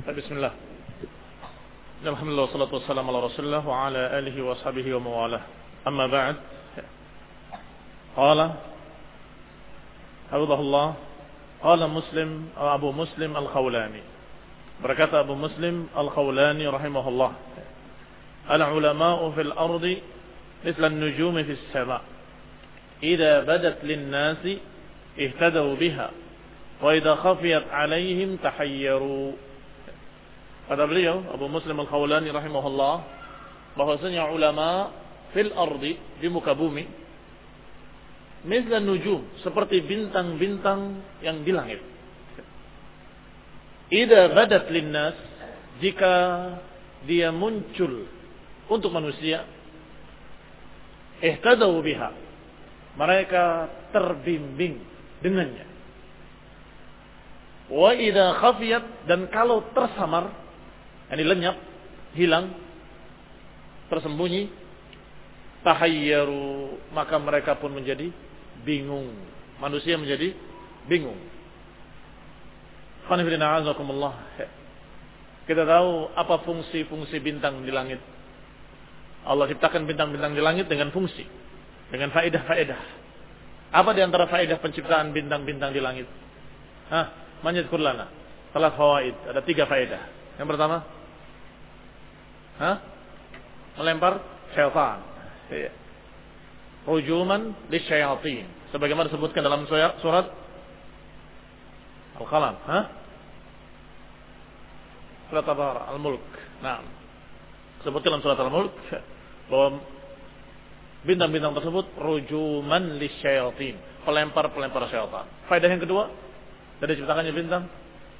Bismillah. Alhamdulillah wassalatu wassalamu ala Rasulillah wa ala alihi wa sahbihi wa mawalah. Amma ba'd. Qala hafizahullah, qala Muslim Abu Muslim Al-Khawlani. Berkata Abu Muslim Al-Khawlani rahimahullah, al-ulama'u fil ardi mithla an-nujumi fis sama'. Idza badat lin-nasi ihtadaw biha wa idza khafiyat 'alaihim tahayyaru. Kata beliau Abu Muslim Al-Khawlani rahimahullah, bahwasanya ulama fil ardi, di muka bumi, mislan nujum, seperti bintang-bintang yang di langit. Idza badat linnas, jika dia muncul untuk manusia, ihtadaw biha, mereka terbimbing dengannya. Wa idza khafiyat, dan kalau tersamar, ini lenyap, hilang, tersembunyi, tahayyaru, maka mereka pun menjadi bingung. Manusia menjadi bingung. Kita tahu apa fungsi-fungsi bintang di langit. Allah ciptakan bintang-bintang di langit dengan fungsi, dengan faedah-faedah. Apa di antara faedah penciptaan bintang-bintang di langit? Man yadhkur lana salat fawaid, ada 3 faedah. Yang pertama, melempar syaitan. Hujuman lisyayatin, sebagaimana disebutkan dalam surat Al-Qalam. Surat Al-Mulk. Nah, disebutkan dalam surat Al-Mulk bahwa bintang-bintang tersebut rujuman lisyayatin, pelempar-pelempar syaitan. Faedah yang kedua dari ciptakannya bintang,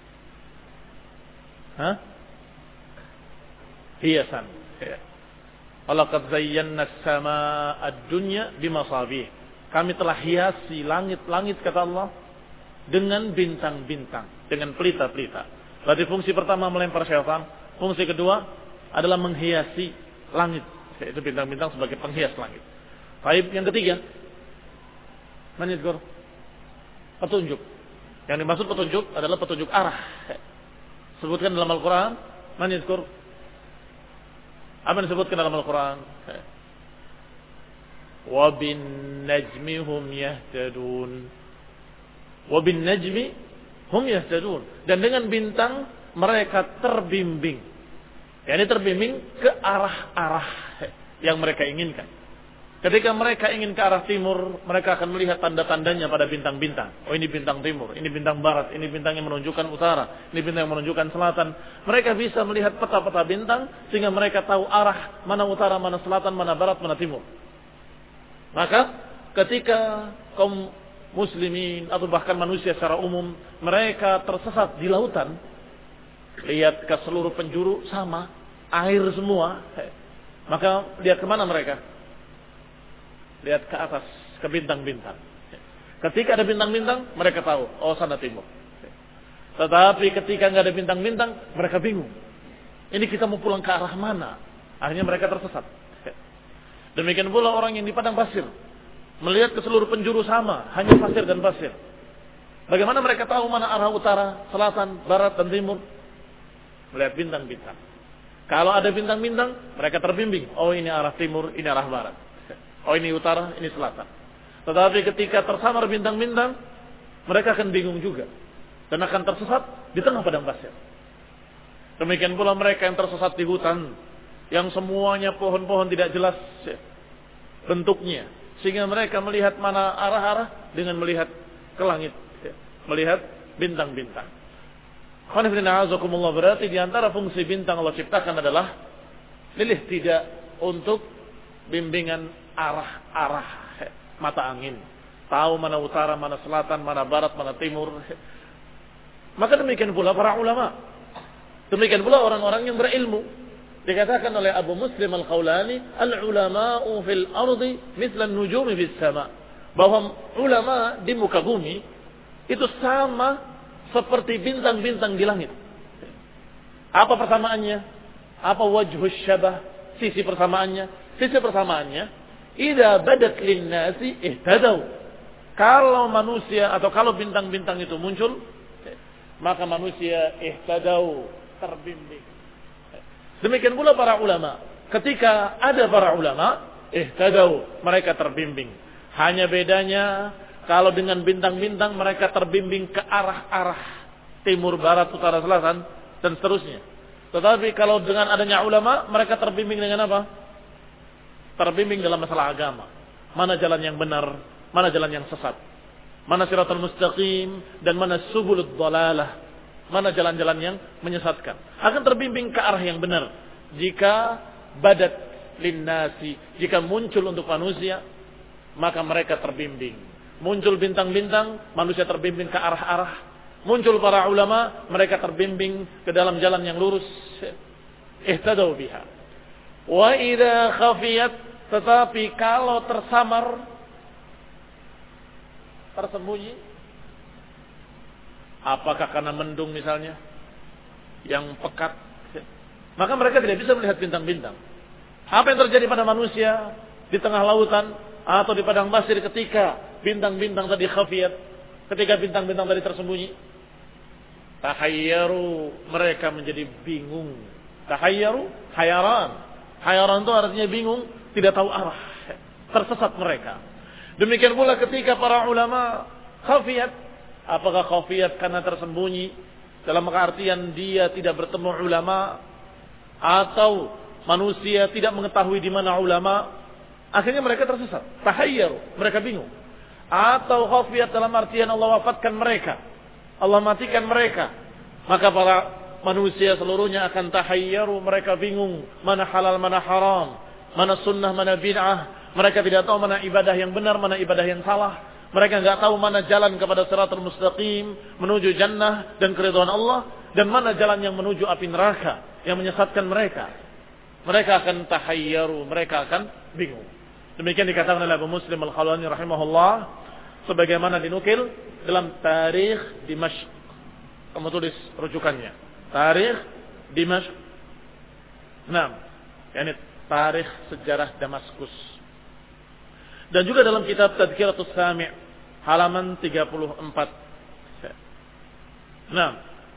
hiasan. Walaqad zayyana as-samaa'a ad-dunya bimasabih. Kami telah hiasi langit-langit, kata Allah, dengan bintang-bintang, dengan pelita-pelita. Berarti fungsi pertama melempar syaitan, fungsi kedua adalah menghiasi langit, yaitu bintang-bintang sebagai penghias langit. Baik, yang ketiga, petunjuk. Yang dimaksud petunjuk adalah petunjuk arah. Sebutkan dalam Al-Quran, apa yang disebutkan dalam Al-Quran? Wa bin najmi hum yahtadun. Wa bin najmi hum yahtadun. Dan dengan bintang mereka terbimbing. Yani terbimbing ke arah-arah yang mereka inginkan. Ketika mereka ingin ke arah timur, mereka akan melihat tanda-tandanya pada bintang-bintang. Oh, ini bintang timur, ini bintang barat, ini bintang yang menunjukkan utara, ini bintang yang menunjukkan selatan. Mereka bisa melihat peta-peta bintang sehingga mereka tahu arah mana utara, mana selatan, mana barat, mana timur. Maka ketika kaum muslimin atau bahkan manusia secara umum mereka tersesat di lautan, lihat ke seluruh penjuru sama, air semua, maka lihat kemana mereka? Lihat ke atas, ke bintang-bintang. Ketika ada bintang-bintang, mereka tahu, oh sana timur. Tetapi ketika nggak ada bintang-bintang, mereka bingung. Ini kita mau pulang ke arah mana? Akhirnya mereka tersesat. Demikian pula orang yang di padang pasir, melihat ke seluruh penjuru sama, hanya pasir dan pasir. Bagaimana mereka tahu mana arah utara, selatan, barat, dan timur? Melihat bintang-bintang. Kalau ada bintang-bintang, mereka terbimbing. Oh, ini arah timur, ini arah barat. Oh, ini utara, ini selatan. Tetapi ketika tersamar bintang-bintang, mereka akan bingung juga. Dan akan tersesat di tengah padang pasir. Demikian pula mereka yang tersesat di hutan, yang semuanya pohon-pohon tidak jelas bentuknya. Sehingga mereka melihat mana arah-arah dengan melihat ke langit. Melihat bintang-bintang. Berarti di antara fungsi bintang Allah ciptakan adalah lilih tidak untuk bimbingan arah-arah mata angin. Tahu mana utara, mana selatan, mana barat, mana timur. Maka demikian pula para ulama. Demikian pula orang-orang yang berilmu. Dikatakan oleh Abu Muslim Al-Khawlani, al-ulama'u fil ardi mislan nujumi fis sama'. Bahwa ulama di muka bumi itu sama seperti bintang-bintang di langit. Apa persamaannya? Apa wajhus syabah? Sisi persamaannya? Sisi persamaannya, idza badat lin-nasi ihtadaw. Kalau manusia atau kalau bintang-bintang itu muncul, maka manusia ihtadaw, terbimbing. Demikian pula para ulama. Ketika ada para ulama, ihtadaw, mereka terbimbing. Hanya bedanya kalau dengan bintang-bintang mereka terbimbing ke arah-arah timur, barat, utara, selatan dan seterusnya. Tetapi kalau dengan adanya ulama, mereka terbimbing dengan apa? Terbimbing dalam masalah agama. Mana jalan yang benar, mana jalan yang sesat. Mana siratal mustaqim dan mana subulud dhalalah. Mana jalan-jalan yang menyesatkan. Akan terbimbing ke arah yang benar. Jika badat linnasi, jika muncul untuk manusia, maka mereka terbimbing. Muncul bintang-bintang, manusia terbimbing ke arah-arah. Muncul para ulama, mereka terbimbing ke dalam jalan yang lurus. Ihtadaw biha. Wa idza khafiyat, tetapi kalau tersamar, tersembunyi, apakah karena mendung misalnya yang pekat, maka mereka tidak bisa melihat bintang-bintang. Apa yang terjadi pada manusia di tengah lautan atau di padang pasir ketika bintang-bintang tadi khafiyat, ketika bintang-bintang tadi tersembunyi? Tahayyaru, mereka menjadi bingung. Tahayyaru, hayaran. Hayaran itu artinya bingung, tidak tahu arah. Tersesat mereka. Demikian pula ketika para ulama khafiyat. Apakah khafiyat karena tersembunyi? Dalam artian dia tidak bertemu ulama. Atau manusia tidak mengetahui di mana ulama. Akhirnya mereka tersesat. Tahayyaru, mereka bingung. Atau khafiyat dalam artian Allah wafatkan mereka. Allah matikan mereka. Maka para manusia seluruhnya akan tahayyaru, mereka bingung mana halal mana haram, mana sunnah mana bid'ah. Mereka tidak tahu mana ibadah yang benar, mana ibadah yang salah. Mereka enggak tahu mana jalan kepada siratal mustaqim, menuju jannah dan keridhaan Allah, dan mana jalan yang menuju api neraka yang menyesatkan mereka. Mereka akan tahayyaru, mereka akan bingung. Demikian dikatakan oleh Abu Muslim Al-Khalwani rahimahullah, sebagaimana dinukil dalam Tarikh Dimashq. Kamu tulis rujukannya. Tarikh Dimashq. Nah, yakni tarikh sejarah Damaskus. Dan juga dalam kitab Tadhkiratus Sami' halaman 34. Nah,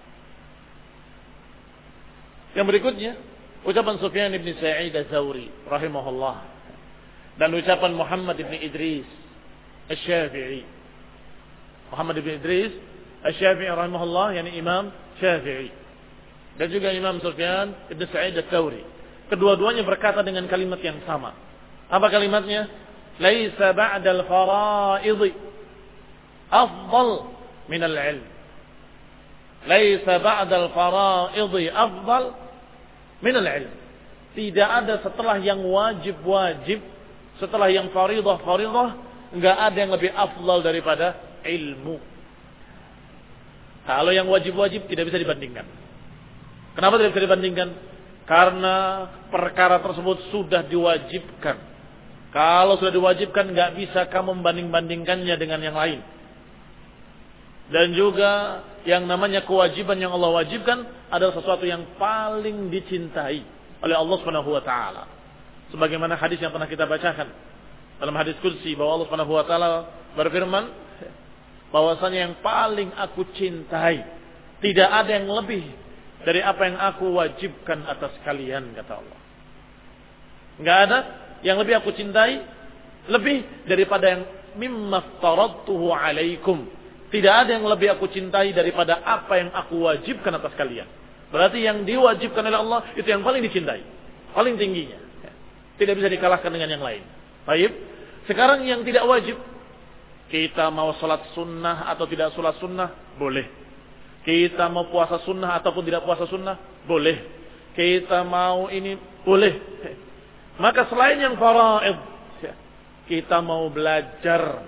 yang berikutnya ucapan Sufyan bin Sa'id Az-Zawri rahimahullah dan ucapan Muhammad bin Idris Asy-Syafi'i. Muhammad bin Idris Asy-Syafi'i rahimahullah, yakni Imam Syafi'i. Dan juga Imam Sufyan bin Sa'id Az-Zawri. Kedua-duanya berkata dengan kalimat yang sama. Apa kalimatnya? Laisa ba'dal fara'idhi afdal min al-'ilm. Laisa ba'dal fara'idhi afdal min al-'ilm. Tidak ada setelah yang wajib-wajib, setelah yang faridah-faridah, enggak ada yang lebih afdal daripada ilmu. Kalau yang wajib-wajib tidak bisa dibandingkan. Kenapa tidak bisa dibandingkan? Karena perkara tersebut sudah diwajibkan. Kalau sudah diwajibkan, nggak bisa kamu membanding-bandingkannya dengan yang lain. Dan juga yang namanya kewajiban yang Allah wajibkan adalah sesuatu yang paling dicintai oleh Allah Subhanahu wa taala. Sebagaimana hadis yang pernah kita bacakan dalam hadis qudsi bahwa Allah Subhanahu wa taala berfirman bahwasanya yang paling aku cintai tidak ada yang lebih dari apa yang aku wajibkan atas kalian, kata Allah. Enggak ada yang lebih aku cintai lebih daripada yang mimma aftaradtuhu alaikum. Tidak ada yang lebih aku cintai daripada apa yang aku wajibkan atas kalian. Berarti yang diwajibkan oleh Allah itu yang paling dicintai, paling tingginya. Tidak bisa dikalahkan dengan yang lain. Baik. Sekarang yang tidak wajib, kita mau sholat sunnah atau tidak sholat sunnah, boleh. Kita mau puasa sunnah ataupun tidak puasa sunnah, boleh. Kita mau ini, boleh. Maka selain yang faraid, kita mau belajar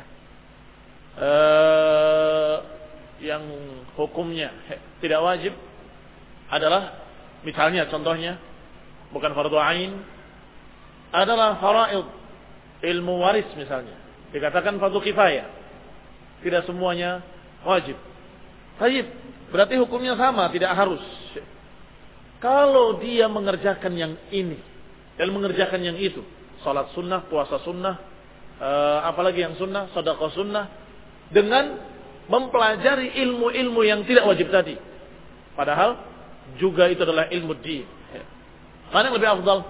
yang hukumnya tidak wajib adalah, misalnya contohnya, bukan fardu ain, adalah faraid, ilmu waris misalnya. Dikatakan fardu kifayah. Tidak semuanya wajib. Baik, berarti hukumnya sama, tidak harus. Kalau dia mengerjakan yang ini dan mengerjakan yang itu, salat sunnah, puasa sunnah, apalagi yang sunnah, sedekah sunnah, dengan mempelajari ilmu-ilmu yang tidak wajib tadi. Padahal juga itu adalah ilmu din. Mana yang lebih afdal?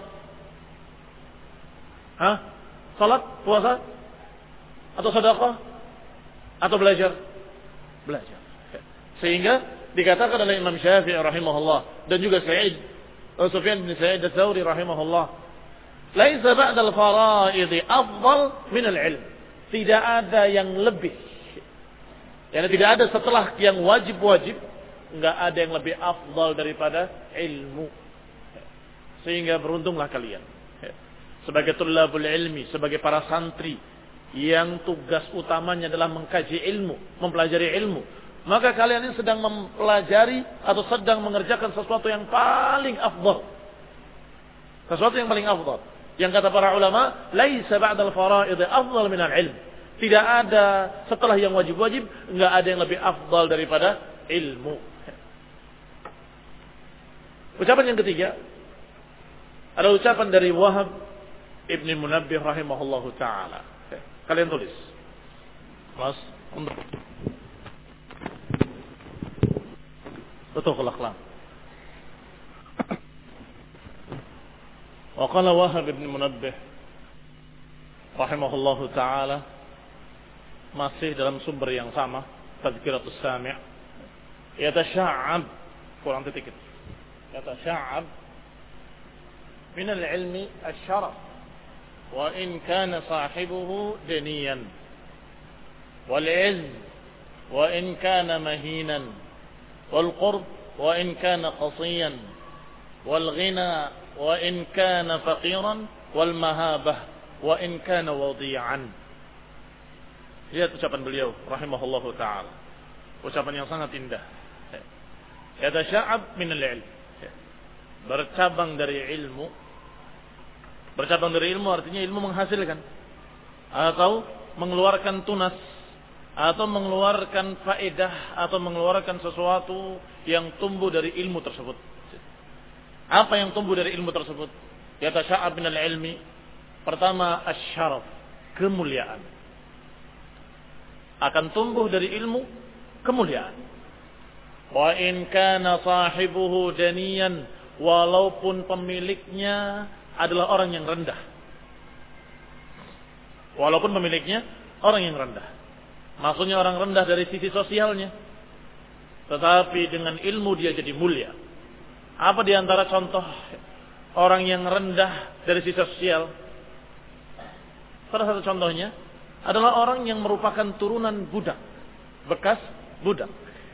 Salat, puasa, atau sedekah, atau belajar? Belajar. Sehingga dikatakan oleh Imam Syafi'i rahimahullah dan juga Sufyan bin Sa'id Ats-Tsauri rahimahullah, laisa ba'dal fara'id afdal min al-ilm. Tidak ada yang lebih. Yani tidak ada setelah yang wajib-wajib, enggak ada yang lebih afdal daripada ilmu. Sehingga beruntunglah kalian sebagai tulabul ilmi, sebagai para santri yang tugas utamanya adalah mengkaji ilmu, mempelajari ilmu. Maka kalian ini sedang mempelajari atau sedang mengerjakan sesuatu yang paling afdal. Sesuatu yang paling afdal. Yang kata para ulama, laisa ba'dal fara'id afdal min al-ilm. Tidak ada setelah yang wajib-wajib, enggak ada yang lebih afdal daripada ilmu. Ucapan yang ketiga ada ucapan dari Wahab Ibn Munabbih rahimahullahu ta'ala. Kalian tulis. Mas, betul kelak-kelak. Wa qala Wahab Ibn Munabbih rahimahullahu ta'ala, masih dalam sumber yang sama, Tadhkiratus Sami', yatasha'ab, kurang titik itu, yatasha'ab min al-ilmi asy-syaraf wa in kana sahibuhu daniyan wal 'izz wa in kana mahinan wal qurb wa in kana qasiyan wal ghina wa in kana faqiran wal mahabah wa in kana wadi'an. Lihat ucapan beliau rahimahullahu ta'ala, ucapan yang sangat indah. Yatasha'ab min al-'ilm, bercabang dari ilmu. Bercabang dari ilmu artinya ilmu menghasilkan atau mengeluarkan tunas atau mengeluarkan faedah atau mengeluarkan sesuatu yang tumbuh dari ilmu tersebut. Apa yang tumbuh dari ilmu tersebut? Yatasha'ab minal ilmi. Pertama, asy-syaraf, kemuliaan. Akan tumbuh dari ilmu kemuliaan. Wa in kana sahibuhu daniyan, walaupun pemiliknya adalah orang yang rendah. Walaupun pemiliknya orang yang rendah. Maksudnya orang rendah dari sisi sosialnya. Tetapi dengan ilmu dia jadi mulia. Apa di antara contoh orang yang rendah dari sisi sosial? Salah satu contohnya adalah orang yang merupakan turunan budak, bekas budak.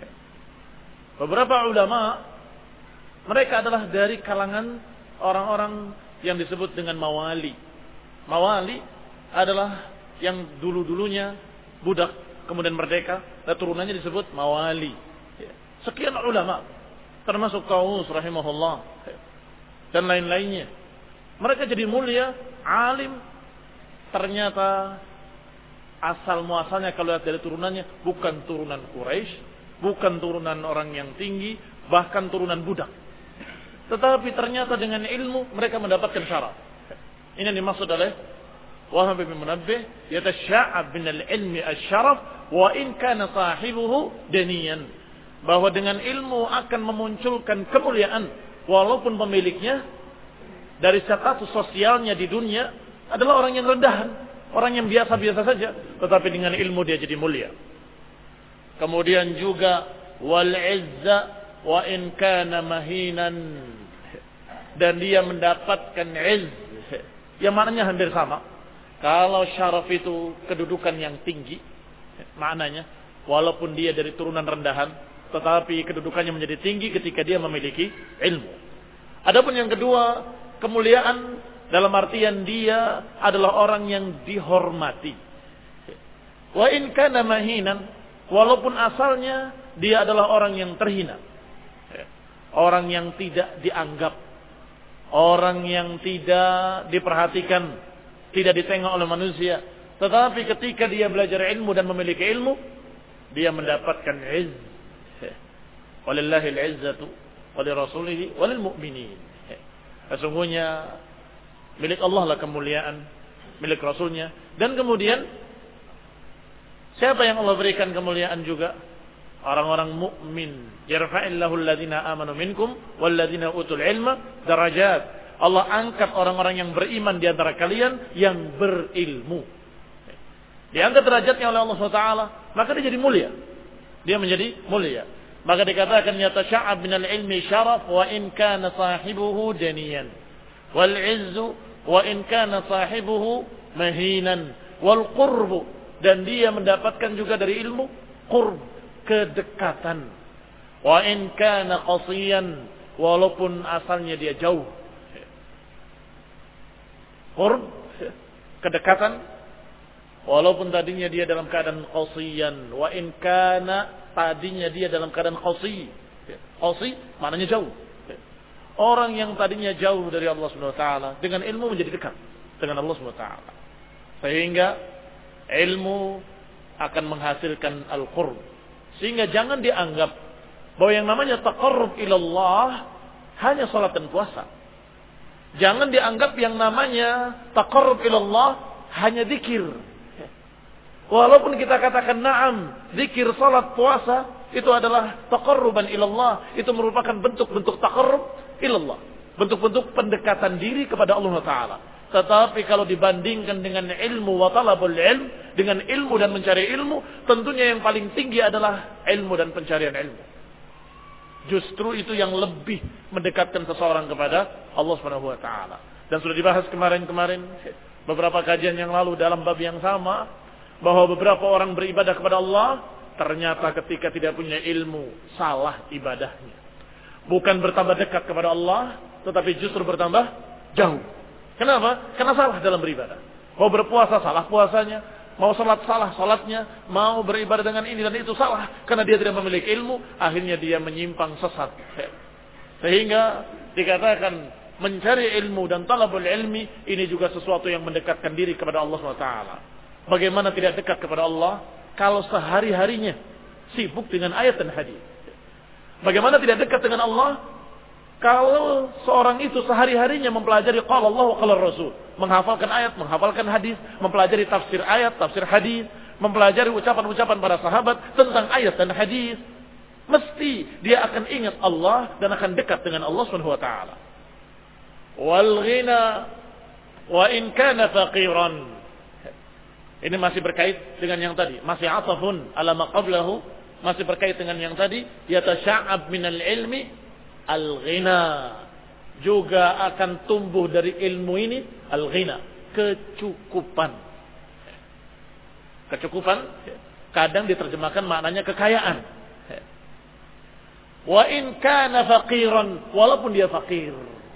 Beberapa ulama, mereka adalah dari kalangan orang-orang yang disebut dengan mawali. Mawali adalah yang dulu-dulunya budak, kemudian merdeka, dan turunannya disebut mawali. Sekian ulama, termasuk Taus rahimahullah, dan lain-lainnya. Mereka jadi mulia, alim. Ternyata asal muasalnya kalau lihat dari turunannya, bukan turunan Quraisy, bukan turunan orang yang tinggi, bahkan turunan budak. Tetapi ternyata dengan ilmu mereka mendapatkan syaraf. Ini yang dimaksud oleh Wahab bin Munabbih, yatasha'ab binal ilmi asy-syaraf wa in kana sahibuhu daniyan. Bahwa dengan ilmu akan memunculkan kemuliaan walaupun pemiliknya dari status sosialnya di dunia adalah orang yang rendahan, orang yang biasa-biasa saja, tetapi dengan ilmu dia jadi mulia. Kemudian juga wal 'izza wa in kana mahinan, dan dia mendapatkan izz yang maknanya hampir sama. Kalau syaraf itu kedudukan yang tinggi, maknanya walaupun dia dari turunan rendahan, tetapi kedudukannya menjadi tinggi ketika dia memiliki ilmu. Adapun yang kedua, kemuliaan dalam artian dia adalah orang yang dihormati. Wa in kana mahinan, walaupun asalnya dia adalah orang yang terhina, orang yang tidak dianggap, orang yang tidak diperhatikan, tidak ditengok oleh manusia. Tetapi ketika dia belajar ilmu dan memiliki ilmu, dia mendapatkan izz. Walillahil izzatu walirrasulihi walil mu'minin. Sesungguhnya milik Allah lah kemuliaan, milik Rasulnya. Dan kemudian siapa yang Allah berikan kemuliaan juga? orang-orang mukmin. Yarfa'illahu alladhina amanu minkum walladhina utul ilma darajat. Allah angkat orang-orang yang beriman di antara kalian yang berilmu. Diangkat derajatnya oleh Allah SWT, maka dia jadi mulia. Dia menjadi mulia. Maka dikatakan yatasha'ab minal ilmi syaraf wa in kana sahibuhu daniyan. Wal izzu wa in kana sahibuhu mahinan. Wal qurbu, dan dia mendapatkan juga dari ilmu qurb, kedekatan. Wa in kana qasiyan, walaupun asalnya dia jauh. Qurb, kedekatan, walaupun tadinya dia dalam keadaan qasiyan. Wa in kana, tadinya dia dalam keadaan qasi. Qasi maknanya jauh. Orang yang tadinya jauh dari Allah Subhanahu wa taala dengan ilmu menjadi dekat dengan Allah Subhanahu wa taala. Sehingga ilmu akan menghasilkan al-qurb. Sehingga jangan dianggap bahwa yang namanya taqarrub ilallah hanya salat dan puasa. Jangan dianggap yang namanya taqarrub ilallah hanya zikir. Walaupun kita katakan na'am, zikir, salat, puasa itu adalah taqarruban ilallah, itu merupakan bentuk-bentuk taqarrub ilallah, bentuk-bentuk pendekatan diri kepada Allah Ta'ala. Tetapi kalau dibandingkan dengan ilmu wa talabul ilm, dengan ilmu dan mencari ilmu, tentunya yang paling tinggi adalah ilmu dan pencarian ilmu. Justru itu yang lebih mendekatkan seseorang kepada Allah Subhanahu wa taala. Dan sudah dibahas kemarin-kemarin beberapa kajian yang lalu dalam bab yang sama, bahwa beberapa orang beribadah kepada Allah ternyata ketika tidak punya ilmu salah ibadahnya. Bukan bertambah dekat kepada Allah, tetapi justru bertambah jauh. Kenapa? Karena salah dalam beribadah. Mau berpuasa salah puasanya, mau salat salah salatnya, mau beribadah dengan ini dan itu salah karena dia tidak memiliki ilmu, akhirnya dia menyimpang sesat. Sehingga dikatakan mencari ilmu dan talabul ilmi ini juga sesuatu yang mendekatkan diri kepada Allah SWT. Bagaimana tidak dekat kepada Allah kalau sehari-harinya sibuk dengan ayat dan hadis? Bagaimana tidak dekat dengan Allah kalau seorang itu sehari-harinya mempelajari qala Allah wa qala Rasul, menghafalkan ayat, menghafalkan hadis, mempelajari tafsir ayat, tafsir hadis, mempelajari ucapan-ucapan para sahabat tentang ayat dan hadis, mesti dia akan ingat Allah dan akan dekat dengan Allah Subhanahu wa taala. Wal ghina wa in kana faqiran. Ini masih berkait dengan yang tadi, masih atafun ala ma qablahu, masih berkait dengan yang tadi, yatasha'ab minal ilmi al-ghina, juga akan tumbuh dari ilmu ini al-ghina, kecukupan. Kecukupan kadang diterjemahkan maknanya kekayaan. Wa in kana faqiran, walaupun dia fakir.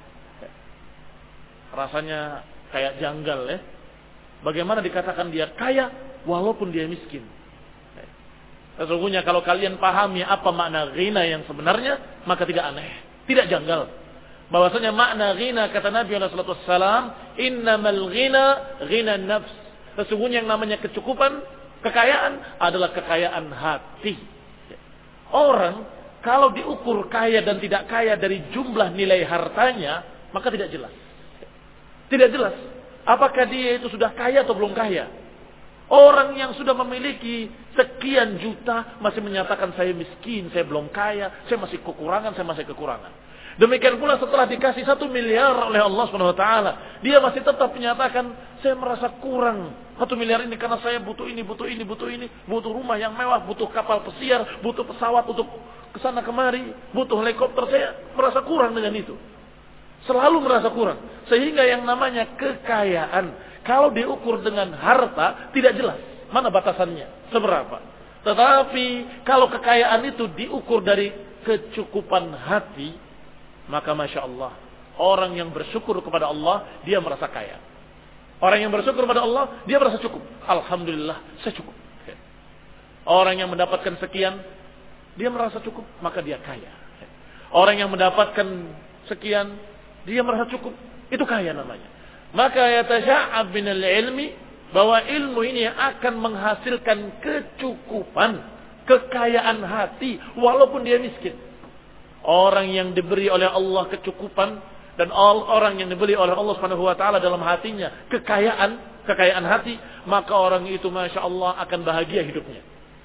Rasanya kayak janggal ya. Bagaimana dikatakan dia kaya walaupun dia miskin? Sesungguhnya kalau kalian pahami apa makna ghina yang sebenarnya, maka tidak aneh, tidak janggal. Bahwasanya makna ghina kata Nabi sallallahu alaihi wasallam, innamal ghina ghina nafs. Sesungguhnya yang namanya kecukupan, kekayaan adalah kekayaan hati. Orang kalau diukur kaya dan tidak kaya dari jumlah nilai hartanya, maka tidak jelas. Tidak jelas apakah dia itu sudah kaya atau belum kaya. Orang yang sudah memiliki sekian juta masih menyatakan saya miskin, saya belum kaya, saya masih kekurangan, saya masih kekurangan. Demikian pula setelah dikasih 1 miliar oleh Allah Subhanahu wa taala, dia masih tetap menyatakan saya merasa kurang 1 miliar ini karena saya butuh ini, butuh ini, butuh ini, butuh rumah yang mewah, butuh kapal pesiar, butuh pesawat untuk kesana kemari, butuh helikopter, saya merasa kurang dengan itu. Selalu merasa kurang. Sehingga yang namanya kekayaan kalau diukur dengan harta tidak jelas mana batasannya, seberapa. Tetapi kalau kekayaan itu diukur dari kecukupan hati, maka Masya Allah, orang yang bersyukur kepada Allah, dia merasa kaya. Orang yang bersyukur kepada Allah, dia merasa cukup. Alhamdulillah, saya cukup. Orang yang mendapatkan sekian, dia merasa cukup, maka dia kaya. Orang yang mendapatkan sekian, dia merasa cukup, itu kaya namanya. Maka yatasha'ab minal ilmi, bahwa ilmu ini akan menghasilkan kecukupan, kekayaan hati walaupun dia miskin. Orang yang diberi oleh Allah kecukupan dan orang yang diberi oleh Allah Subhanahu wa taala dalam hatinya kekayaan hati, maka orang itu Masya Allah akan bahagia hidupnya.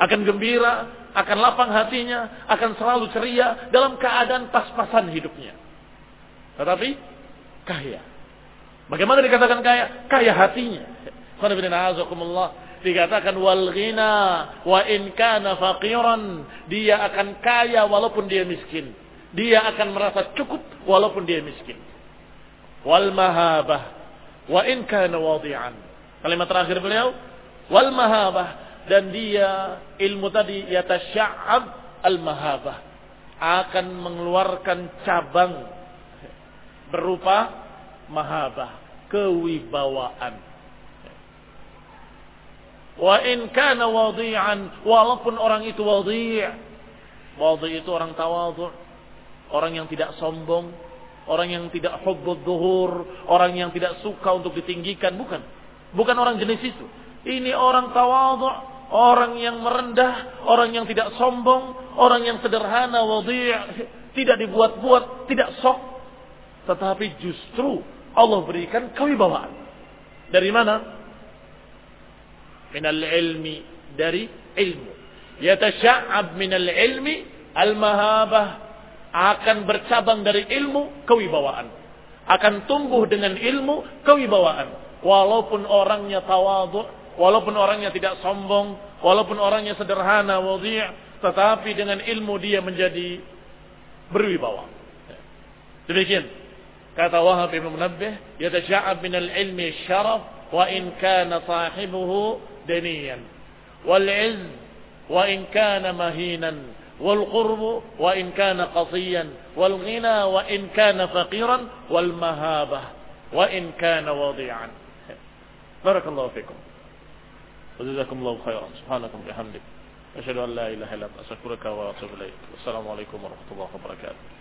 akan gembira, akan lapang hatinya, akan selalu ceria dalam keadaan pas-pasan hidupnya. Tetapi kaya. Bagaimana dikatakan kaya? Kaya hatinya. Dikatakan wal ghina wa in kana faqiran, dia akan kaya walaupun dia miskin. Dia akan merasa cukup walaupun dia miskin. Wal mahabah wa in kana wadi'an. Kalimat terakhir beliau, wal mahabah, dan dia ilmu tadi yatasya'ab al mahabah, akan mengeluarkan cabang berupa mahabah, kewibawaan. Wa in kana wadi'an, walaupun orang itu wadi'. Wadi' itu orang tawadhu', orang yang tidak sombong, orang yang tidak hubbud dhuhur, orang yang tidak suka untuk ditinggikan, bukan orang jenis itu. Ini orang tawadhu', orang yang merendah, orang yang tidak sombong, orang yang sederhana, wadi', tidak dibuat-buat, tidak sok, tetapi justru Allah berikan kewibawaan. Dari mana? Minal ilmi, dari ilmu. Yatasya'ab minal ilmi al-mahabah, akan bercabang dari ilmu kewibawaan, akan tumbuh dengan ilmu kewibawaan, walaupun orangnya tawadhu', walaupun orangnya tidak sombong, walaupun orangnya sederhana, wadhi', tetapi dengan ilmu dia menjadi berwibawa. Demikian kata Wahab bin Munabbih, yatasya'ab minal ilmi syaraf wa in kana sahibuhu daniyan, wal 'izz wa in kana mahinan, والقرب وإن كان قصيا والغنى وإن كان فقيرا والمهابة وإن كان وضيعا. بارك الله فيكم وجزاكم الله خيرا. سبحانك وبحمدك أشهد أن لا إله إلا أنت أستغفرك وأتوب إليك. والسلام عليكم ورحمة الله وبركاته.